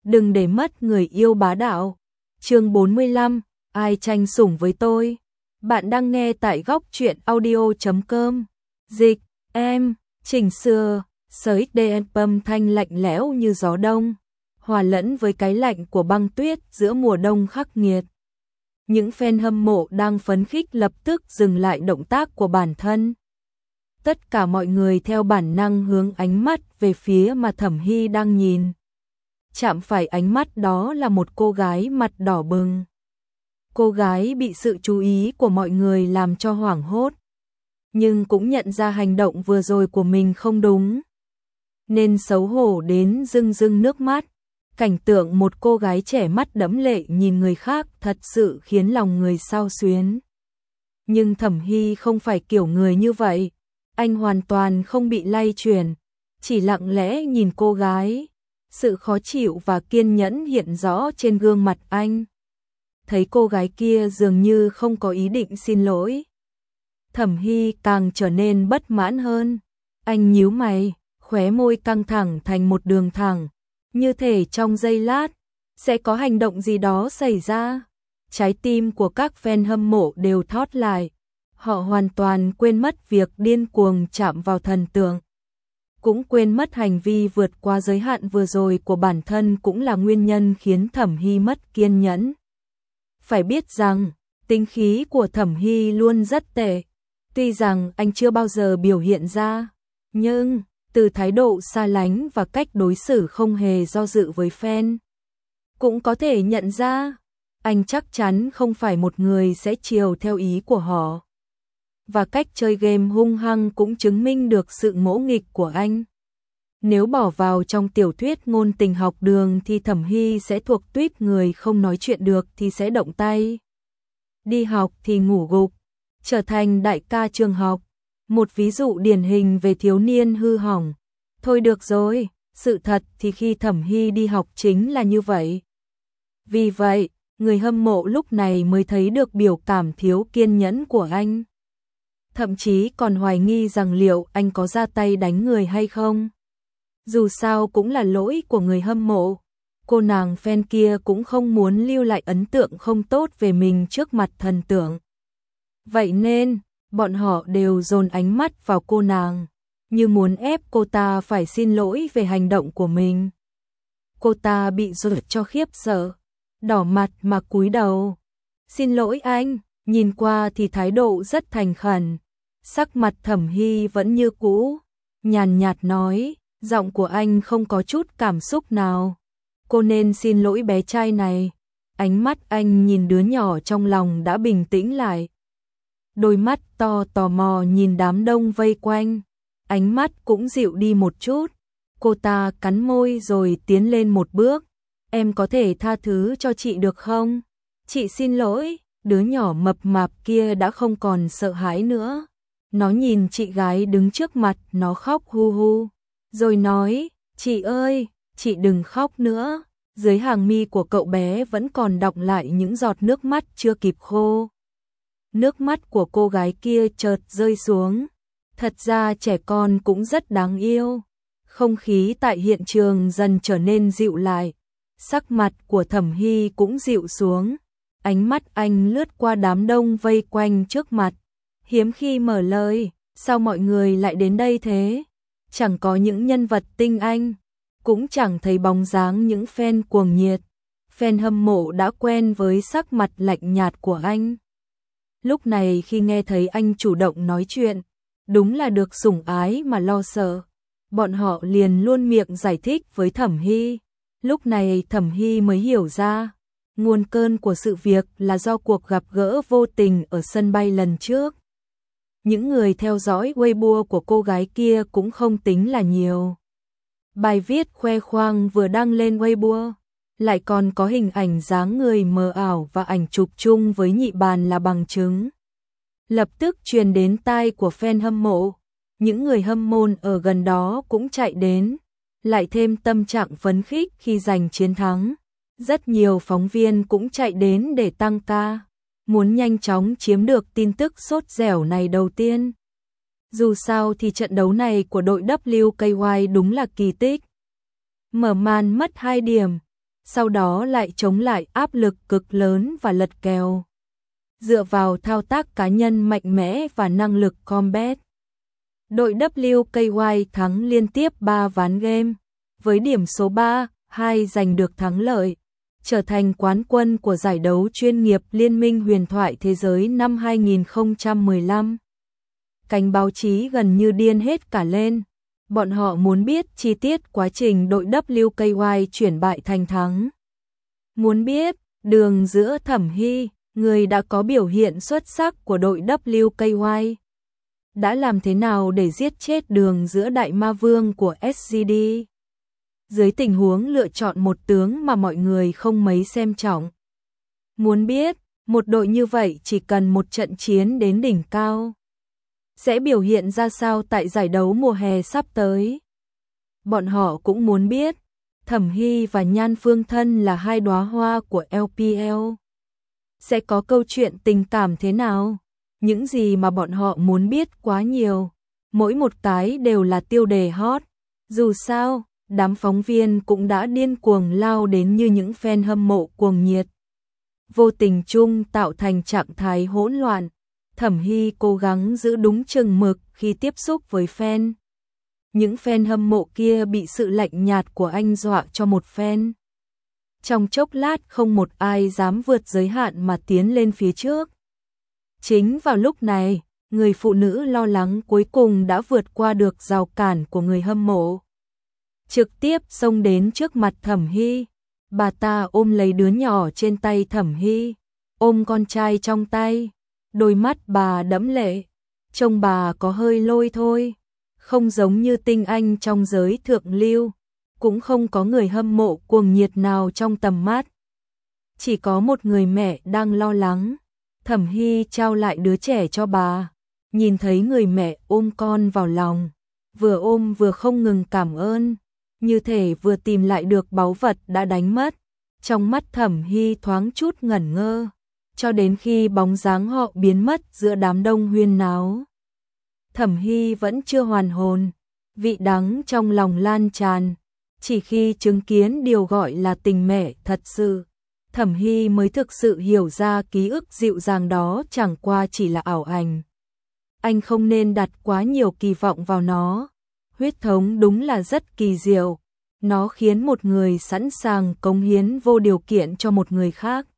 đừng để mất người yêu bá đạo. Chương 45, ai tranh sủng với tôi? Bạn đang nghe tại góc truyện audio.com. Dịch, em, chỉnh sửa, sới đen âm thanh lạnh lẽo như gió đông, hòa lẫn với cái lạnh của băng tuyết giữa mùa đông khắc nghiệt. Những fan hâm mộ đang phấn khích lập tức dừng lại động tác của bản thân. Tất cả mọi người theo bản năng hướng ánh mắt về phía mà Thẩm Hy đang nhìn. Chạm phải ánh mắt đó là một cô gái mặt đỏ bừng. Cô gái bị sự chú ý của mọi người làm cho hoảng hốt, nhưng cũng nhận ra hành động vừa rồi của mình không đúng, nên xấu hổ đến rưng rưng nước mắt. Cảnh tượng một cô gái trẻ mắt đẫm lệ nhìn người khác thật sự khiến lòng người xao xuyến. Nhưng Thẩm Hy không phải kiểu người như vậy, anh hoàn toàn không bị lay chuyển, chỉ lặng lẽ nhìn cô gái. Sự khó chịu và kiên nhẫn hiện rõ trên gương mặt anh. Thấy cô gái kia dường như không có ý định xin lỗi, Thẩm Hy càng trở nên bất mãn hơn. Anh nhíu mày, khóe môi căng thẳng thành một đường thẳng, như thể trong giây lát sẽ có hành động gì đó xảy ra. Trái tim của các fan hâm mộ đều thót lại, họ hoàn toàn quên mất việc điên cuồng chạm vào thần tượng, cũng quên mất hành vi vượt qua giới hạn vừa rồi của bản thân cũng là nguyên nhân khiến Thẩm Hy mất kiên nhẫn. Phải biết rằng, tính khí của Thẩm Hy luôn rất tệ. Tuy rằng anh chưa bao giờ biểu hiện ra, nhưng từ thái độ xa lánh và cách đối xử không hề do dự với fan, cũng có thể nhận ra, anh chắc chắn không phải một người sẽ chiều theo ý của họ. Và cách chơi game hung hăng cũng chứng minh được sự ngỗ nghịch của anh. Nếu bỏ vào trong tiểu thuyết ngôn tình học đường thì Thẩm Hy sẽ thuộc tuýp người không nói chuyện được thì sẽ động tay, đi học thì ngủ gục, trở thành đại ca trường học. Một ví dụ điển hình về thiếu niên hư hỏng. Thôi được rồi, sự thật thì khi Thẩm Hy đi học chính là như vậy. Vì vậy, người hâm mộ lúc này mới thấy được biểu cảm thiếu kiên nhẫn của anh. Thậm chí còn hoài nghi rằng liệu anh có ra tay đánh người hay không. Dù sao cũng là lỗi của người hâm mộ. Cô nàng fan kia cũng không muốn lưu lại ấn tượng không tốt về mình trước mặt thần tượng. Vậy nên, bọn họ đều dồn ánh mắt vào cô nàng, như muốn ép cô ta phải xin lỗi về hành động của mình. Cô ta bị dọa cho khiếp sợ, đỏ mặt mà cúi đầu. Xin lỗi anh, nhìn qua thì thái độ rất thành khẩn. Sắc mặt Thẩm Hy vẫn như cũ, nhàn nhạt nói, giọng của anh không có chút cảm xúc nào. Cô nên xin lỗi bé trai này. Ánh mắt anh nhìn đứa nhỏ trong lòng đã bình tĩnh lại. Đôi mắt to tò mò nhìn đám đông vây quanh, ánh mắt cũng dịu đi một chút. Cô ta cắn môi rồi tiến lên một bước. Em có thể tha thứ cho chị được không? Chị xin lỗi. Đứa nhỏ mập mạp kia đã không còn sợ hãi nữa. Nó nhìn chị gái đứng trước mặt, nó khóc hu hu, rồi nói, chị ơi, chị đừng khóc nữa. Dưới hàng mi của cậu bé vẫn còn đọng lại những giọt nước mắt chưa kịp khô. Nước mắt của cô gái kia chợt rơi xuống. Thật ra trẻ con cũng rất đáng yêu. Không khí tại hiện trường dần trở nên dịu lại. Sắc mặt của Thẩm Hy cũng dịu xuống. Ánh mắt anh lướt qua đám đông vây quanh trước mặt. Hiếm khi mở lời, sao mọi người lại đến đây thế? Chẳng có những nhân vật tinh anh, cũng chẳng thấy bóng dáng những fan cuồng nhiệt. Fan hâm mộ đã quen với sắc mặt lạnh nhạt của anh. Lúc này khi nghe thấy anh chủ động nói chuyện, đúng là được sủng ái mà lo sợ. Bọn họ liền luôn miệng giải thích với Thẩm Hy. Lúc này Thẩm Hy mới hiểu ra, nguồn cơn của sự việc là do cuộc gặp gỡ vô tình ở sân bay lần trước. Những người theo dõi Weibo của cô gái kia cũng không tính là nhiều. Bài viết khoe khoang vừa đăng lên Weibo, lại còn có hình ảnh dáng người mờ ảo và ảnh chụp chung với nhị bàn là bằng chứng. Lập tức truyền đến tai của fan hâm mộ. Những người hâm mộ ở gần đó cũng chạy đến, lại thêm tâm trạng phấn khích khi giành chiến thắng. Rất nhiều phóng viên cũng chạy đến để tăng ca, muốn nhanh chóng chiếm được tin tức sốt dẻo này đầu tiên. Dù sao thì trận đấu này của đội WKY đúng là kỳ tích. Mở màn mất 2 điểm, sau đó lại chống lại áp lực cực lớn và lật kèo. Dựa vào thao tác cá nhân mạnh mẽ và năng lực combat, đội WKY thắng liên tiếp 3 ván game, với điểm số 3-2 giành được thắng lợi, trở thành quán quân của giải đấu chuyên nghiệp Liên minh huyền thoại thế giới năm 2015. Cánh báo chí gần như điên hết cả lên. Bọn họ muốn biết chi tiết quá trình đội WKY chuyển bại thành thắng. Muốn biết đường giữa Thẩm Hy, người đã có biểu hiện xuất sắc của đội WKY, đã làm thế nào để giết chết đường giữa đại ma vương của SGD. Dưới tình huống lựa chọn một tướng mà mọi người không mấy xem trọng. Muốn biết một đội như vậy chỉ cần một trận chiến đến đỉnh cao sẽ biểu hiện ra sao tại giải đấu mùa hè sắp tới. Bọn họ cũng muốn biết Thẩm Hy và Nhan Phương Thân là hai đóa hoa của LPL, sẽ có câu chuyện tình cảm thế nào. Những gì mà bọn họ muốn biết quá nhiều, mỗi một cái đều là tiêu đề hot. Dù sao, đám phóng viên cũng đã điên cuồng lao đến như những fan hâm mộ cuồng nhiệt, vô tình chung tạo thành trạng thái hỗn loạn. Thẩm Hy cố gắng giữ đúng chừng mực khi tiếp xúc với fan. Những fan hâm mộ kia bị sự lạnh nhạt của anh dọa cho một fan. Trong chốc lát không một ai dám vượt giới hạn mà tiến lên phía trước. Chính vào lúc này, người phụ nữ lo lắng cuối cùng đã vượt qua được rào cản của người hâm mộ. Trực tiếp xông đến trước mặt Thẩm Hy. Bà ta ôm lấy đứa nhỏ trên tay Thẩm Hy, ôm con trai trong tay. Đôi mắt bà đẫm lệ, trông bà có hơi lôi thôi, không giống như tinh anh trong giới thượng lưu, cũng không có người hâm mộ cuồng nhiệt nào trong tầm mắt. Chỉ có một người mẹ đang lo lắng. Thẩm Hy trao lại đứa trẻ cho bà, nhìn thấy người mẹ ôm con vào lòng, vừa ôm vừa không ngừng cảm ơn, như thể vừa tìm lại được báu vật đã đánh mất. Trong mắt Thẩm Hy thoáng chút ngẩn ngơ, cho đến khi bóng dáng họ biến mất giữa đám đông huyên náo. Thẩm Hy vẫn chưa hoàn hồn, vị đắng trong lòng lan tràn, chỉ khi chứng kiến điều gọi là tình mẹ thật sự, Thẩm Hy mới thực sự hiểu ra ký ức dịu dàng đó chẳng qua chỉ là ảo ảnh. Anh không nên đặt quá nhiều kỳ vọng vào nó. Huyết thống đúng là rất kỳ diệu, nó khiến một người sẵn sàng cống hiến vô điều kiện cho một người khác.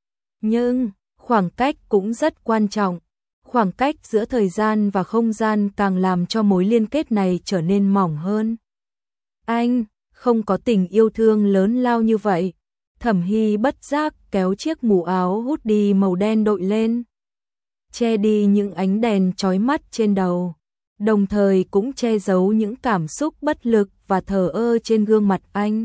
Nhưng, khoảng cách cũng rất quan trọng. Khoảng cách giữa thời gian và không gian càng làm cho mối liên kết này trở nên mỏng hơn. Anh, không có tình yêu thương lớn lao như vậy. Thẩm Hy bất giác kéo chiếc mũ áo hoodie màu đen đội lên, che đi những ánh đèn chói mắt trên đầu, đồng thời cũng che giấu những cảm xúc bất lực và thờ ơ trên gương mặt anh.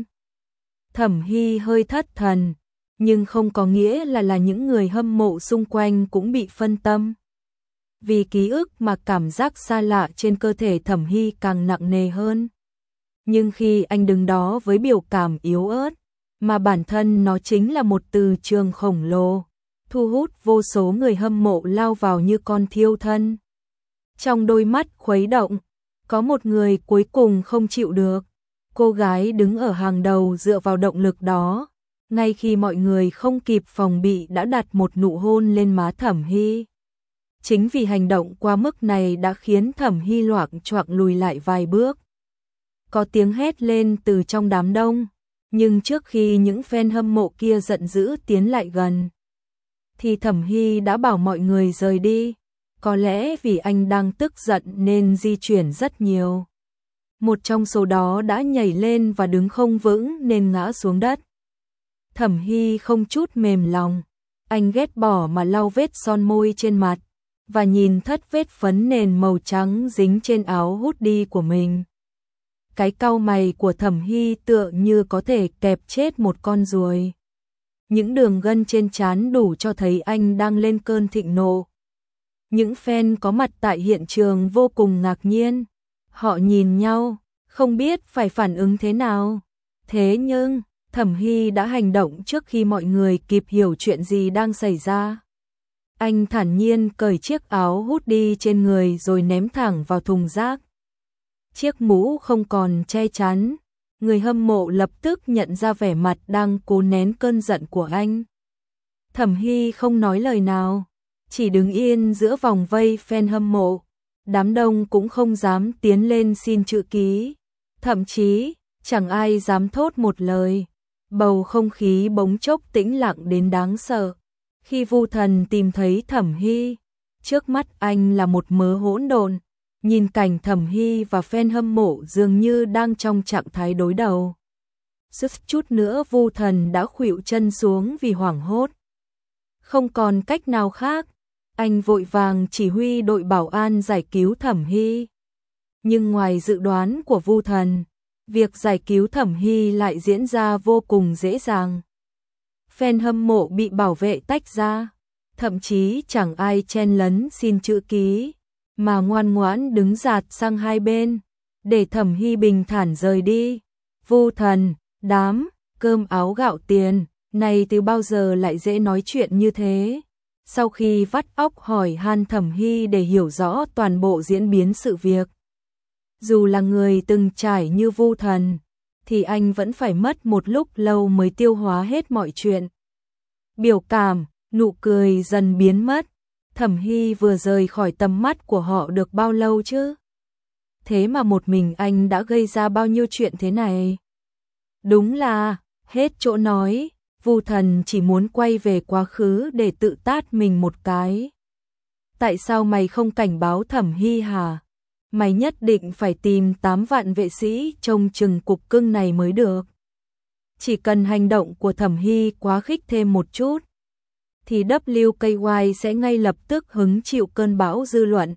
Thẩm Hy hơi thất thần, nhưng không có nghĩa là những người hâm mộ xung quanh cũng bị phân tâm. Vì ký ức mà cảm giác xa lạ trên cơ thể Thẩm Hy càng nặng nề hơn. Nhưng khi anh đứng đó với biểu cảm yếu ớt, mà bản thân nó chính là một từ trường khổng lồ, thu hút vô số người hâm mộ lao vào như con thiêu thân. Trong đôi mắt khuấy động, có một người cuối cùng không chịu được. Cô gái đứng ở hàng đầu dựa vào động lực đó, ngay khi mọi người không kịp phòng bị đã đặt một nụ hôn lên má Thẩm Hy. Chính vì hành động quá mức này đã khiến Thẩm Hy loạng choạng lùi lại vài bước. Có tiếng hét lên từ trong đám đông, nhưng trước khi những fan hâm mộ kia giận dữ tiến lại gần, thì Thẩm Hy đã bảo mọi người rời đi. Có lẽ vì anh đang tức giận nên di chuyển rất nhiều. Một trong số đó đã nhảy lên và đứng không vững nên ngã xuống đất. Thẩm Hy không chút mềm lòng, anh ghét bỏ mà lau vết son môi trên mặt và nhìn thất vết phấn nền màu trắng dính trên áo hoodie của mình. Cái cau mày của Thẩm Hy tựa như có thể kẹp chết một con ruồi. Những đường gân trên trán đủ cho thấy anh đang lên cơn thịnh nộ. Những fan có mặt tại hiện trường vô cùng ngạc nhiên. Họ nhìn nhau, không biết phải phản ứng thế nào. Thế nhưng, Thẩm Hy đã hành động trước khi mọi người kịp hiểu chuyện gì đang xảy ra. Anh thản nhiên cởi chiếc áo hoodie trên người rồi ném thẳng vào thùng rác. Chiếc mũ không còn che chắn, Người hâm mộ lập tức nhận ra vẻ mặt đang cố nén cơn giận của anh. Thẩm Hy không nói lời nào, chỉ đứng yên giữa vòng vây fan hâm mộ. Đám đông cũng không dám tiến lên xin chữ ký, thậm chí chẳng ai dám thốt một lời. Bầu không khí bỗng chốc tĩnh lặng đến đáng sợ. Khi Vu Thần tìm thấy Thẩm Hy, trước mắt anh là một mớ hỗn độn. Nhìn cảnh Thẩm Hy và fan hâm mộ dường như đang trong trạng thái đối đầu. Suýt chút nữa Vu Thần đã khuỵu chân xuống vì hoảng hốt. Không còn cách nào khác, anh vội vàng chỉ huy đội bảo an giải cứu Thẩm Hy. Nhưng ngoài dự đoán của Vu Thần, việc giải cứu Thẩm Hy lại diễn ra vô cùng dễ dàng. Fan hâm mộ bị bảo vệ tách ra, thậm chí chẳng ai chen lấn xin chữ ký, mà ngoan ngoãn đứng dạt sang hai bên, để Thẩm Hy bình thản rời đi. Vu Thần, đám, cơm áo gạo tiền, này từ bao giờ lại dễ nói chuyện như thế? Sau khi vắt óc hỏi han Thẩm Hy để hiểu rõ toàn bộ diễn biến sự việc. Dù là người từng trải như Vu Thần, thì anh vẫn phải mất một lúc lâu mới tiêu hóa hết mọi chuyện. Biểu cảm, nụ cười dần biến mất. Thẩm Hy vừa rời khỏi tầm mắt của họ được bao lâu chứ? Thế mà một mình anh đã gây ra bao nhiêu chuyện thế này? Đúng là, hết chỗ nói, Vu Thần chỉ muốn quay về quá khứ để tự tát mình một cái. Tại sao mày không cảnh báo Thẩm Hy hả? Mày nhất định phải tìm 8 vạn vệ sĩ trông chừng cục cưng này mới được. Chỉ cần hành động của Thẩm Hy quá khích thêm một chút, thì WKY sẽ ngay lập tức hứng chịu cơn bão dư luận.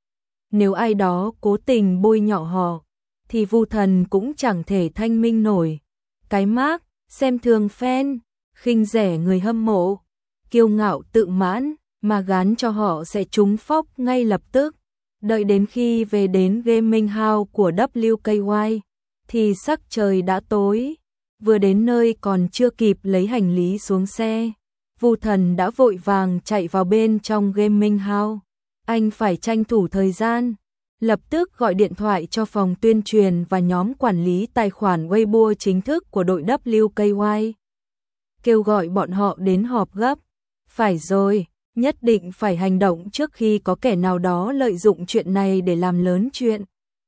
Nếu ai đó cố tình bôi nhọ họ, thì Vu Thần cũng chẳng thể thanh minh nổi. Cái mác, xem thường fan, khinh rẻ người hâm mộ, kiêu ngạo tự mãn, mà gán cho họ sẽ trúng phóc ngay lập tức. Đợi đến khi về đến gaming house của WKY, thì sắc trời đã tối. Vừa đến nơi còn chưa kịp lấy hành lý xuống xe, Vu Thần đã vội vàng chạy vào bên trong gaming house. Anh phải tranh thủ thời gian, lập tức gọi điện thoại cho phòng tuyên truyền và nhóm quản lý tài khoản Weibo chính thức của đội WKY. Kêu gọi bọn họ đến họp gấp. Phải rồi, nhất định phải hành động trước khi có kẻ nào đó lợi dụng chuyện này để làm lớn chuyện.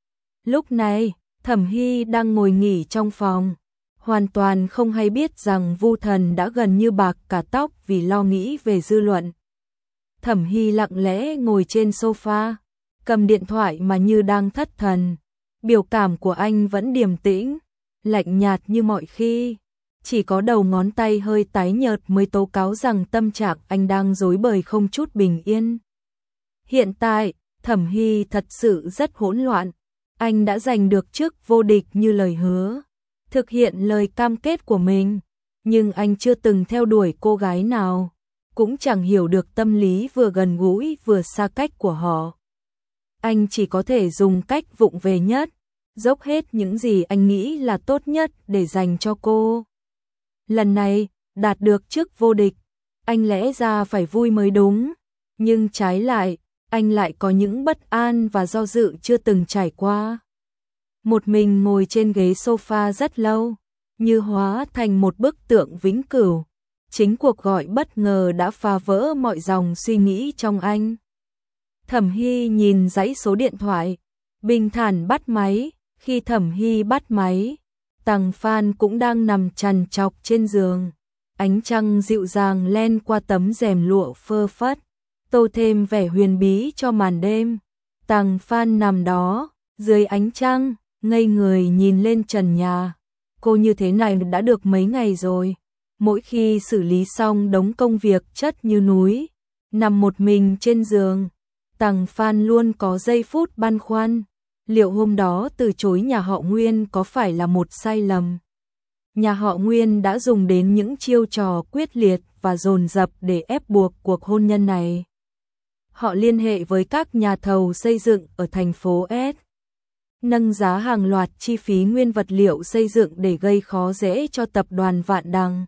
Lúc này, Thẩm Hy đang ngồi nghỉ trong phòng, hoàn toàn không hay biết rằng Vu Thần đã gần như bạc cả tóc vì lo nghĩ về dư luận. Thẩm Hy lặng lẽ ngồi trên sofa, cầm điện thoại mà như đang thất thần. Biểu cảm của anh vẫn điềm tĩnh, lạnh nhạt như mọi khi. Chỉ có đầu ngón tay hơi tái nhợt mới tố cáo rằng tâm trạng anh đang rối bời không chút bình yên. Hiện tại, Thẩm Hy thật sự rất hỗn loạn. Anh đã giành được chức vô địch như lời hứa, thực hiện lời cam kết của mình, nhưng anh chưa từng theo đuổi cô gái nào, cũng chẳng hiểu được tâm lý vừa gần gũi vừa xa cách của họ. Anh chỉ có thể dùng cách vụng về nhất, dốc hết những gì anh nghĩ là tốt nhất để dành cho cô. Lần này, đạt được chức vô địch, anh lẽ ra phải vui mới đúng, nhưng trái lại, anh lại có những bất an và do dự chưa từng trải qua. Một mình ngồi trên ghế sofa rất lâu, như hóa thành một bức tượng vĩnh cửu. Chính cuộc gọi bất ngờ đã phá vỡ mọi dòng suy nghĩ trong anh. Thẩm Hy nhìn dãy số điện thoại, bình thản bắt máy. Khi Thẩm Hy bắt máy, Tằng Phan cũng đang nằm trằn trọc trên giường. Ánh trăng dịu dàng len qua tấm rèm lụa phơ phất, tô thêm vẻ huyền bí cho màn đêm. Tằng Phan nằm đó, dưới ánh trăng, ngây người nhìn lên trần nhà. Cô như thế này đã được mấy ngày rồi. Mỗi khi xử lý xong đống công việc chất như núi, nằm một mình trên giường, Tằng Phan luôn có giây phút băn khoăn. Liệu hôm đó từ chối nhà họ Nguyên có phải là một sai lầm? Nhà họ Nguyên đã dùng đến những chiêu trò quyết liệt và dồn dập để ép buộc cuộc hôn nhân này. Họ liên hệ với các nhà thầu xây dựng ở thành phố S, nâng giá hàng loạt chi phí nguyên vật liệu xây dựng để gây khó dễ cho tập đoàn Vạn Đằng.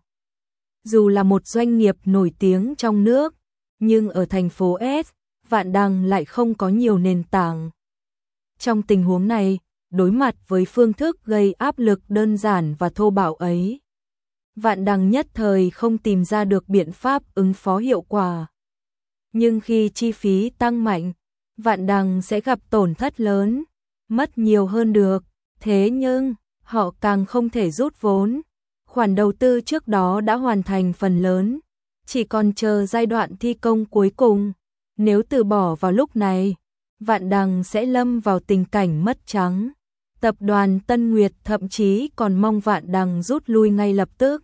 Dù là một doanh nghiệp nổi tiếng trong nước, nhưng ở thành phố S, Vạn Đằng lại không có nhiều nền tảng. Trong tình huống này, đối mặt với phương thức gây áp lực đơn giản và thô bạo ấy, Vạn Đằng nhất thời không tìm ra được biện pháp ứng phó hiệu quả. Nhưng khi chi phí tăng mạnh, Vạn Đằng sẽ gặp tổn thất lớn, mất nhiều hơn được. Thế nhưng, họ càng không thể rút vốn. Khoản đầu tư trước đó đã hoàn thành phần lớn, chỉ còn chờ giai đoạn thi công cuối cùng. Nếu từ bỏ vào lúc này, Vạn Đằng sẽ lâm vào tình cảnh mất trắng. Tập đoàn Tân Nguyệt thậm chí còn mong Vạn Đằng rút lui ngay lập tức.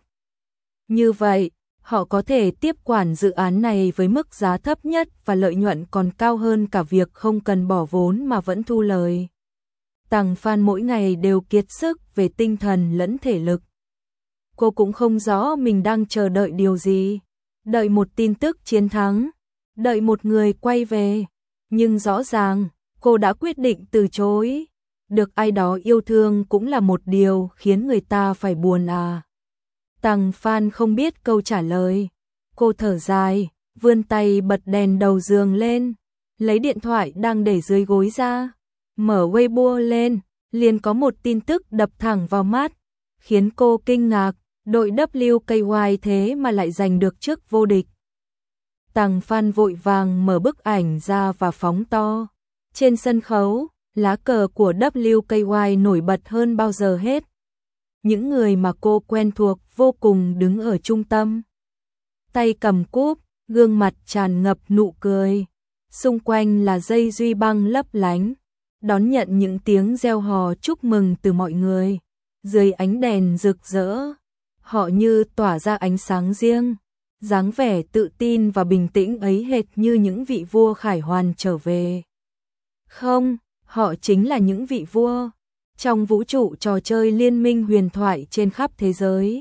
Như vậy, họ có thể tiếp quản dự án này với mức giá thấp nhất và lợi nhuận còn cao hơn cả việc không cần bỏ vốn mà vẫn thu lời. Tằng Phan mỗi ngày đều kiệt sức về tinh thần lẫn thể lực. Cô cũng không rõ mình đang chờ đợi điều gì. Đợi một tin tức chiến thắng, đợi một người quay về. Nhưng rõ ràng, cô đã quyết định từ chối. Được ai đó yêu thương cũng là một điều khiến người ta phải buồn à. Tằng Phan không biết câu trả lời. Cô thở dài, vươn tay bật đèn đầu giường lên, lấy điện thoại đang để dưới gối ra, mở Weibo lên, liền có một tin tức đập thẳng vào mắt, khiến cô kinh ngạc, đội WKY thế mà lại giành được chức vô địch. Tằng Phan vội vàng mở bức ảnh ra và phóng to. Trên sân khấu, lá cờ của WKY nổi bật hơn bao giờ hết. Những người mà cô quen thuộc vô cùng đứng ở trung tâm. Tay cầm cúp, gương mặt tràn ngập nụ cười. Xung quanh là dây duy băng lấp lánh, đón nhận những tiếng reo hò chúc mừng từ mọi người. Dưới ánh đèn rực rỡ, họ như tỏa ra ánh sáng riêng. Dáng vẻ tự tin và bình tĩnh ấy hệt như những vị vua khải hoàn trở về. Không, họ chính là những vị vua trong vũ trụ trò chơi liên minh huyền thoại trên khắp thế giới.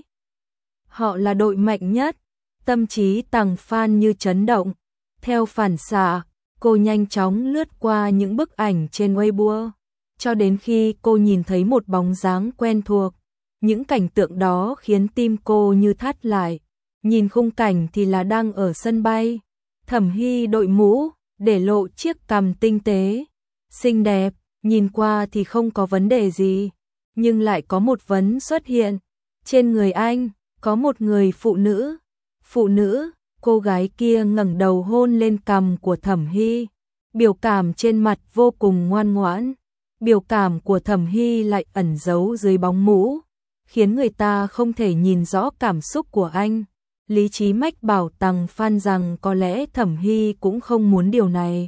Họ là đội mạnh nhất. Tâm trí Tằng Phan như chấn động. Theo phản xạ, cô nhanh chóng lướt qua những bức ảnh trên Weibo, cho đến khi cô nhìn thấy một bóng dáng quen thuộc. Những cảnh tượng đó khiến tim cô như thắt lại. Nhìn khung cảnh thì là đang ở sân bay. Thẩm Hy đội mũ, để lộ chiếc cằm tinh tế, xinh đẹp, nhìn qua thì không có vấn đề gì, nhưng lại có một vấn xuất hiện. Trên người anh, có một người phụ nữ. Phụ nữ, cô gái kia ngẩng đầu hôn lên cằm của Thẩm Hy. Biểu cảm trên mặt vô cùng ngoan ngoãn. Biểu cảm của Thẩm Hy lại ẩn giấu dưới bóng mũ, khiến người ta không thể nhìn rõ cảm xúc của anh. Lý trí mách bảo Tằng Phan rằng có lẽ Thẩm Hy cũng không muốn điều này.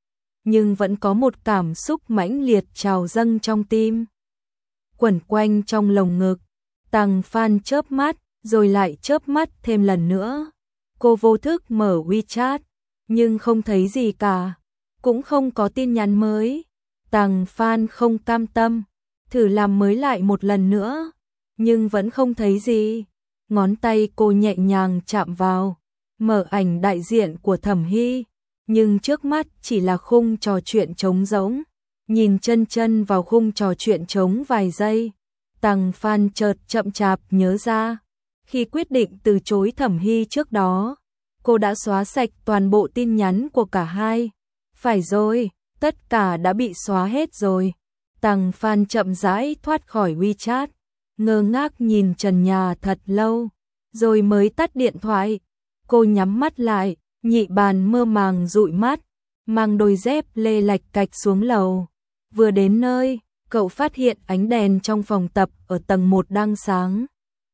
Nhưng vẫn có một cảm xúc mãnh liệt trào dâng trong tim, quẩn quanh trong lồng ngực. Tằng Phan chớp mắt, rồi lại chớp mắt thêm lần nữa. Cô vô thức mở WeChat, nhưng không thấy gì cả, cũng không có tin nhắn mới. Tằng Phan không cam tâm, thử làm mới lại một lần nữa, nhưng vẫn không thấy gì. Ngón tay cô nhẹ nhàng chạm vào, mở ảnh đại diện của Thẩm Hy, nhưng trước mắt chỉ là khung trò chuyện trống rỗng. Nhìn chân chân vào khung trò chuyện trống vài giây, Tằng Phan chợt chậm chạp nhớ ra, khi quyết định từ chối Thẩm Hy trước đó, cô đã xóa sạch toàn bộ tin nhắn của cả hai. Phải rồi, tất cả đã bị xóa hết rồi. Tằng Phan chậm rãi thoát khỏi WeChat, ngơ ngác nhìn trần nhà thật lâu, rồi mới tắt điện thoại. Cô nhắm mắt lại, nhị bàn mơ màng dụi mắt, mang đôi dép lê lạch cạch xuống lầu. Vừa đến nơi, cậu phát hiện ánh đèn trong phòng tập ở tầng 1 đang sáng.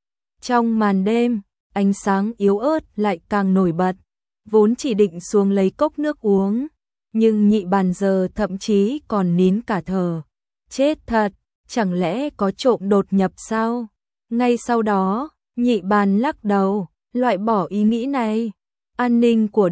Trong màn đêm, ánh sáng yếu ớt lại càng nổi bật. Vốn chỉ định xuống lấy cốc nước uống, nhưng nhị bàn giờ thậm chí còn nín cả thở. Chết thật, chẳng lẽ có trộm đột nhập sao? Ngay sau đó, nhị bàn lắc đầu, loại bỏ ý nghĩ này. An ninh của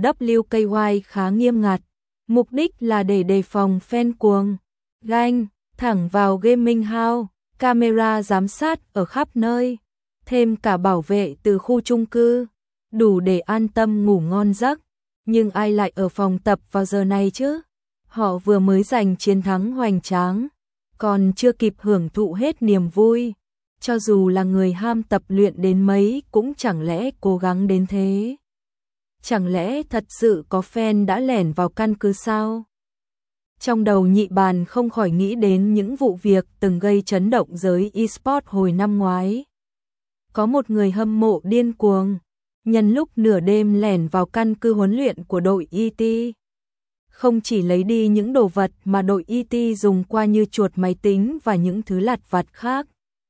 WKY khá nghiêm ngặt, mục đích là để đề phòng fan cuồng ganh thẳng vào gaming house, camera giám sát ở khắp nơi, thêm cả bảo vệ từ khu chung cư, đủ để an tâm ngủ ngon giấc. Nhưng ai lại ở phòng tập vào giờ này chứ? Họ vừa mới giành chiến thắng hoành tráng, còn chưa kịp hưởng thụ hết niềm vui. Cho dù là người ham tập luyện đến mấy cũng chẳng lẽ cố gắng đến thế. Chẳng lẽ thật sự có fan đã lẻn vào căn cứ sao? Trong đầu Nhị Bàn không khỏi nghĩ đến những vụ việc từng gây chấn động giới eSport hồi năm ngoái. Có một người hâm mộ điên cuồng, nhân lúc nửa đêm lẻn vào căn cứ huấn luyện của đội ET. Không chỉ lấy đi những đồ vật mà đội ET dùng qua như chuột máy tính và những thứ lặt vặt khác.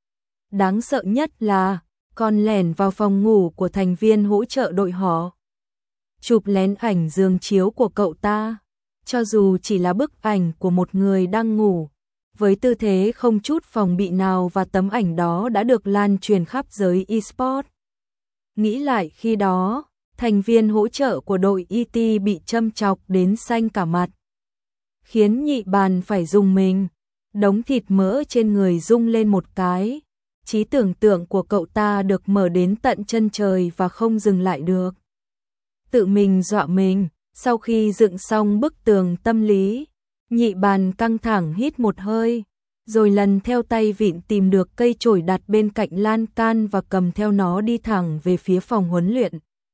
Đáng sợ nhất là còn lẻn vào phòng ngủ của thành viên hỗ trợ đội họ. Chụp lén ảnh giường chiếu của cậu ta, cho dù chỉ là bức ảnh của một người đang ngủ, với tư thế không chút phòng bị nào, và tấm ảnh đó đã được lan truyền khắp giới eSport. Nghĩ lại khi đó, thành viên hỗ trợ của đội ET bị châm chọc đến xanh cả mặt, khiến Nhị Bàn phải rùng mình. Đống thịt mỡ trên người rung lên một cái, trí tưởng tượng của cậu ta được mở đến tận chân trời và không dừng lại được. Tự mình dọa mình. Sau khi dựng xong bức tường tâm lý, Nhị Bàn căng thẳng hít một hơi, rồi lần theo tay vịn tìm được cây chổi đặt bên cạnh lan can và cầm theo nó đi thẳng về phía phòng huấn luyện.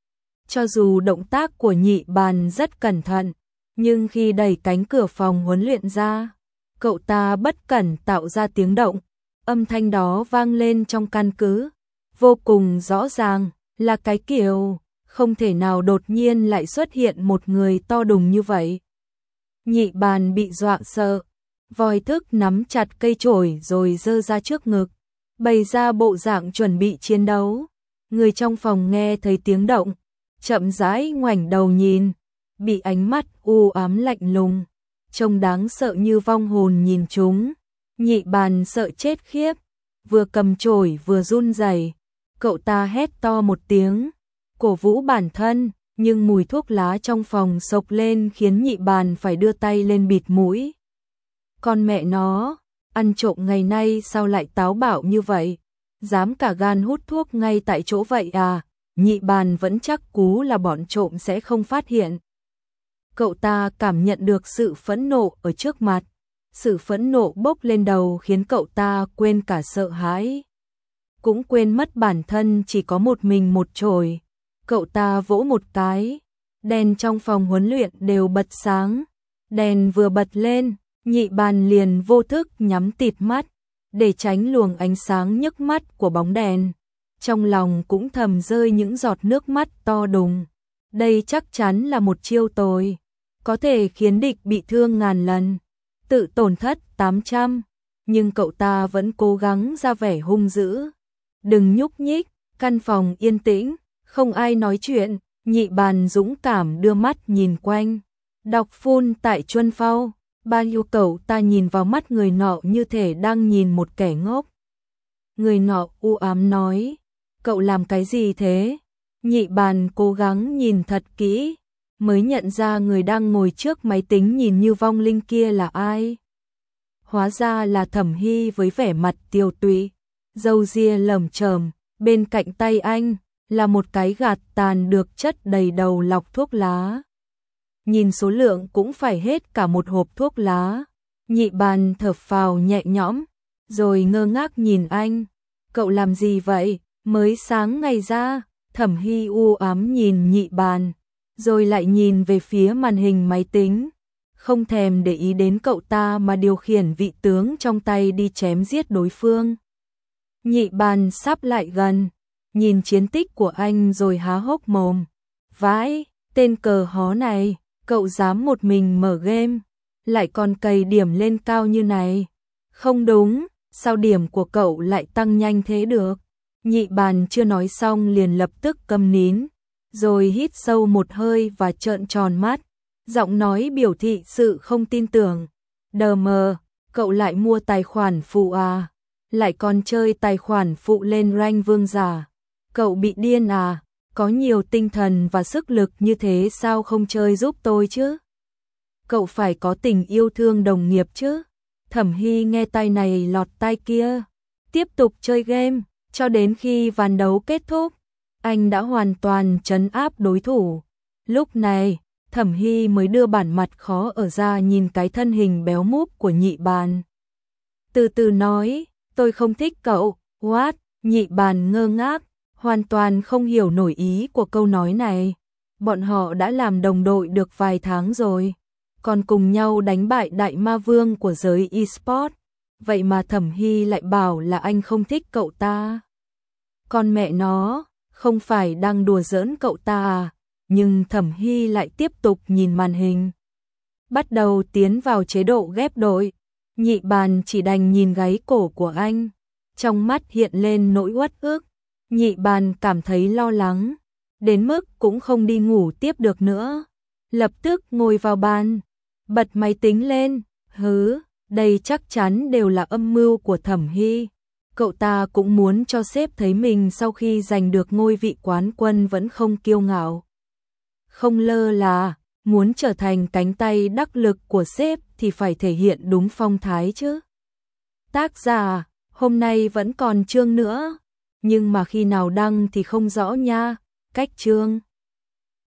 Cho dù động tác của Nhị Bàn rất cẩn thận, nhưng khi đẩy cánh cửa phòng huấn luyện ra, cậu ta bất cẩn tạo ra tiếng động. Âm thanh đó vang lên trong căn cứ, vô cùng rõ ràng, là cái kiểu không thể nào đột nhiên lại xuất hiện một người to đùng như vậy. Nhị Bàn bị dọa sợ, vô thức nắm chặt cây chổi rồi giơ ra trước ngực, bày ra bộ dạng chuẩn bị chiến đấu. Người trong phòng nghe thấy tiếng động, chậm rãi ngoảnh đầu nhìn, bị ánh mắt u ám lạnh lùng, trông đáng sợ như vong hồn nhìn chúng. Nhị Bàn sợ chết khiếp, vừa cầm chổi vừa run rẩy. Cậu ta hét to một tiếng, cổ vũ bản thân, nhưng mùi thuốc lá trong phòng xộc lên khiến Nhị Bàn phải đưa tay lên bịt mũi. Con mẹ nó, ăn trộm ngày nay sao lại táo bạo như vậy? Dám cả gan hút thuốc ngay tại chỗ vậy à? Nhị Bàn vẫn chắc cú là bọn trộm sẽ không phát hiện. Cậu ta cảm nhận được sự phẫn nộ ở trước mặt. Sự phẫn nộ bốc lên đầu khiến cậu ta quên cả sợ hãi, cũng quên mất bản thân chỉ có một mình một chổi. Cậu ta vỗ một cái, đèn trong phòng huấn luyện đều bật sáng. Đèn vừa bật lên, Nhị Bàn liền vô thức nhắm tịt mắt, để tránh luồng ánh sáng nhức mắt của bóng đèn. Trong lòng cũng thầm rơi những giọt nước mắt to đùng. Đây chắc chắn là một chiêu tồi, có thể khiến địch bị thương ngàn lần, tự tổn thất 800. Nhưng cậu ta vẫn cố gắng ra vẻ hung dữ. Đừng nhúc nhích, căn phòng yên tĩnh, không ai nói chuyện. Nhị Bàn dũng cảm đưa mắt nhìn quanh, đọc phun tại chuân phao. Bao nhiêu cậu ta nhìn vào mắt người nọ như thể đang nhìn một kẻ ngốc. Người nọ u ám nói, cậu làm cái gì thế? Nhị Bàn cố gắng nhìn thật kỹ, mới nhận ra người đang ngồi trước máy tính nhìn như vong linh kia là ai. Hóa ra là Thẩm Hy với vẻ mặt tiều tụy, râu ria lởm chởm, bên cạnh tay anh là một cái gạt tàn được chất đầy đầu lọc thuốc lá. Nhìn số lượng cũng phải hết cả một hộp thuốc lá. Nhị Bàn thở phào nhẹ nhõm, rồi ngơ ngác nhìn anh. Cậu làm gì vậy? Mới sáng ngày ra. Thẩm Hy u ám nhìn Nhị Bàn, rồi lại nhìn về phía màn hình máy tính, không thèm để ý đến cậu ta mà điều khiển vị tướng trong tay đi chém giết đối phương. Nhị Bàn sắp lại gần, nhìn chiến tích của anh rồi há hốc mồm. Vãi, tên cờ hó này, cậu dám một mình mở game, lại còn cày điểm lên cao như này. Không đúng, sao điểm của cậu lại tăng nhanh thế được? Nhị Bàn chưa nói xong liền lập tức câm nín, rồi hít sâu một hơi và trợn tròn mắt, giọng nói biểu thị sự không tin tưởng. Đờ mờ, cậu lại mua tài khoản phụ à? Lại còn chơi tài khoản phụ lên rank vương giả. Cậu bị điên à? Có nhiều tinh thần và sức lực như thế sao không chơi giúp tôi chứ? Cậu phải có tình yêu thương đồng nghiệp chứ? Thẩm Hy nghe tai này lọt tai kia, tiếp tục chơi game, cho đến khi ván đấu kết thúc, anh đã hoàn toàn trấn áp đối thủ. Lúc này, Thẩm Hy mới đưa bản mặt khó ở ra nhìn cái thân hình béo múp của Nhị Bàn. Từ từ nói, tôi không thích cậu. What? Nhị Bàn ngơ ngác, hoàn toàn không hiểu nổi ý của câu nói này. Bọn họ đã làm đồng đội được vài tháng rồi, còn cùng nhau đánh bại đại ma vương của giới eSport. Vậy mà Thẩm Hy lại bảo là anh không thích cậu ta. Con mẹ nó, không phải đang đùa giỡn cậu ta à? Nhưng Thẩm Hy lại tiếp tục nhìn màn hình. Bắt đầu tiến vào chế độ ghép đội. Nhị Bàn chỉ đành nhìn gáy cổ của anh. Trong mắt hiện lên nỗi uất ức. Nhị Bàn cảm thấy lo lắng. Đến mức cũng không đi ngủ tiếp được nữa. Lập tức ngồi vào bàn. Bật máy tính lên. Đây chắc chắn đều là âm mưu của Thẩm Hy. Cậu ta cũng muốn cho sếp thấy mình sau khi giành được ngôi vị quán quân vẫn không kiêu ngạo, không lơ là, muốn trở thành cánh tay đắc lực của sếp thì phải thể hiện đúng phong thái chứ. Tác giả, hôm nay vẫn còn chương nữa, nhưng mà khi nào đăng thì không rõ nha, cách chương.